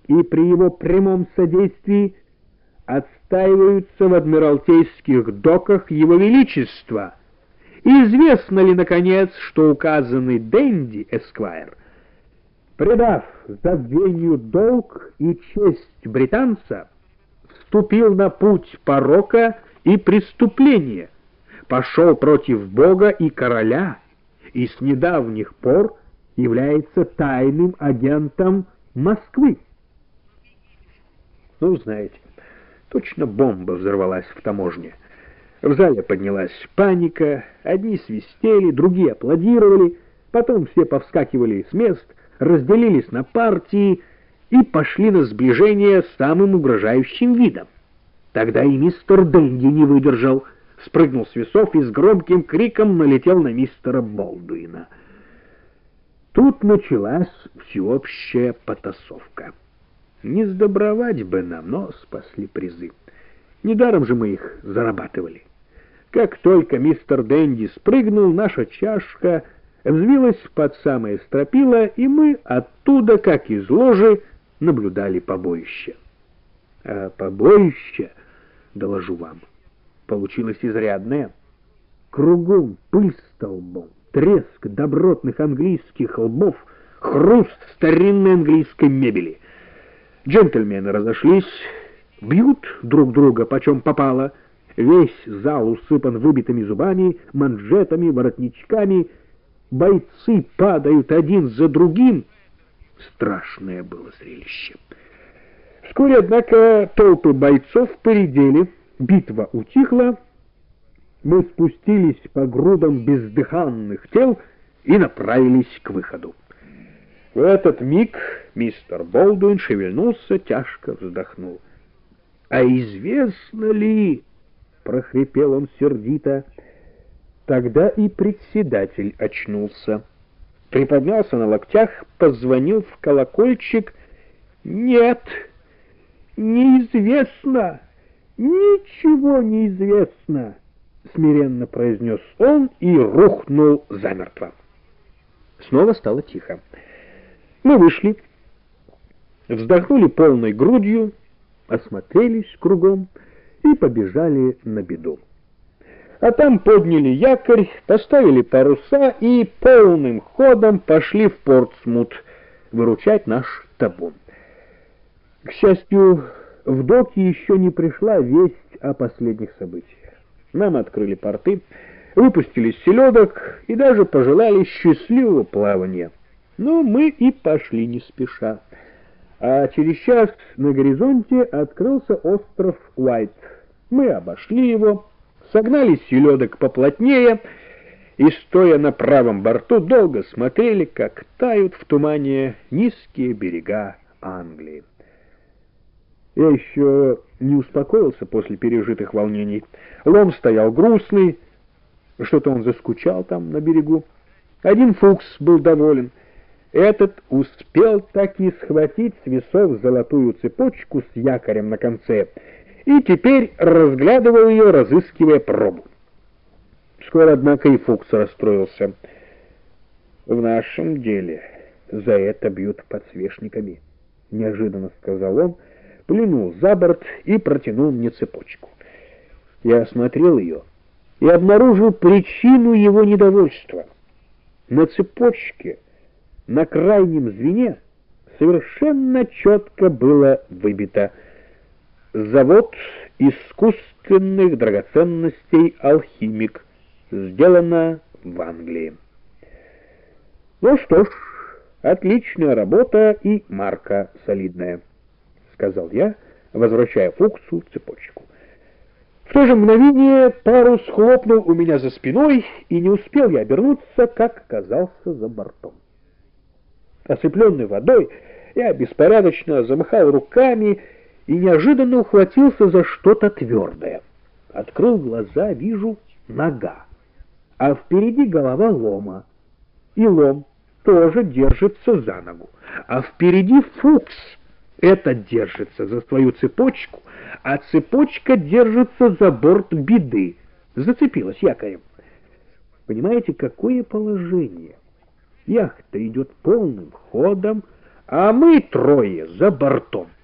и при его прямом содействии отстаиваются в адмиралтейских доках Его Величества. Известно ли, наконец, что указанный Денди, эсквайр, предав забвению долг и честь британца, вступил на путь порока и преступления, пошел против Бога и короля, и с недавних пор является тайным агентом Москвы? Ну, знаете, точно бомба взорвалась в таможне. В зале поднялась паника, одни свистели, другие аплодировали, потом все повскакивали с мест, разделились на партии и пошли на сближение с самым угрожающим видом. Тогда и мистер Денди не выдержал, спрыгнул с весов и с громким криком налетел на мистера Болдуина. Тут началась всеобщая потасовка. Не сдобровать бы нам, но спасли призы. Недаром же мы их зарабатывали. Как только мистер Денди спрыгнул, наша чашка взвилась под самое стропило, и мы оттуда, как из ложи, наблюдали побоище. А побоище, доложу вам, получилось изрядное. Кругом пыль столбом, треск добротных английских лбов, хруст старинной английской мебели. Джентльмены разошлись, бьют друг друга почем попало. Весь зал усыпан выбитыми зубами, манжетами, воротничками. Бойцы падают один за другим. Страшное было зрелище. Вскоре, однако, толпы бойцов поредели, битва утихла, мы спустились по грудам бездыханных тел и направились к выходу. В этот миг мистер Болдуин шевельнулся, тяжко вздохнул. «А известно ли, — прохрипел он сердито, — тогда и председатель очнулся, приподнялся на локтях, позвонил в колокольчик. Нет, неизвестно, ничего не известно, — смиренно произнес он и рухнул замертво». Снова стало тихо. Мы вышли, вздохнули полной грудью, осмотрелись кругом и побежали на беду. А там подняли якорь, поставили паруса и полным ходом пошли в Портсмут выручать наш табун. К счастью, в доки еще не пришла весть о последних событиях. Нам открыли порты, выпустили селедок и даже пожелали счастливого плавания. Но мы и пошли не спеша. А через час на горизонте открылся остров Уайт. Мы обошли его, согнали селедок поплотнее и, стоя на правом борту, долго смотрели, как тают в тумане низкие берега Англии. Я еще не успокоился после пережитых волнений. Лом стоял грустный, что-то он заскучал там на берегу. Один Фукс был доволен. Этот успел таки схватить с весов золотую цепочку с якорем на конце и теперь разглядывал ее, разыскивая пробу. Скоро, однако, и Фукс расстроился. «В нашем деле за это бьют подсвечниками», — неожиданно сказал он, плюнул за борт и протянул мне цепочку. Я осмотрел ее и обнаружил причину его недовольства. На цепочке, на крайнем звене, совершенно четко было выбито: «Завод искусственных драгоценностей «Алхимик», сделано в Англии». «Ну что ж, отличная работа и марка солидная», — сказал я, возвращая Фуксу цепочку. В то же мгновение парус хлопнул у меня за спиной, и не успел я обернуться, как оказался за бортом. Ослепленный водой, я беспорядочно замахал руками и неожиданно ухватился за что-то твердое. Открыл глаза, вижу — нога, а впереди голова Лома. И Лом тоже держится за ногу, а впереди Фукс. Этот держится за свою цепочку, а цепочка держится за борт Беды, зацепилась якорем. Понимаете, какое положение? Яхта идет полным ходом, а мы трое за бортом.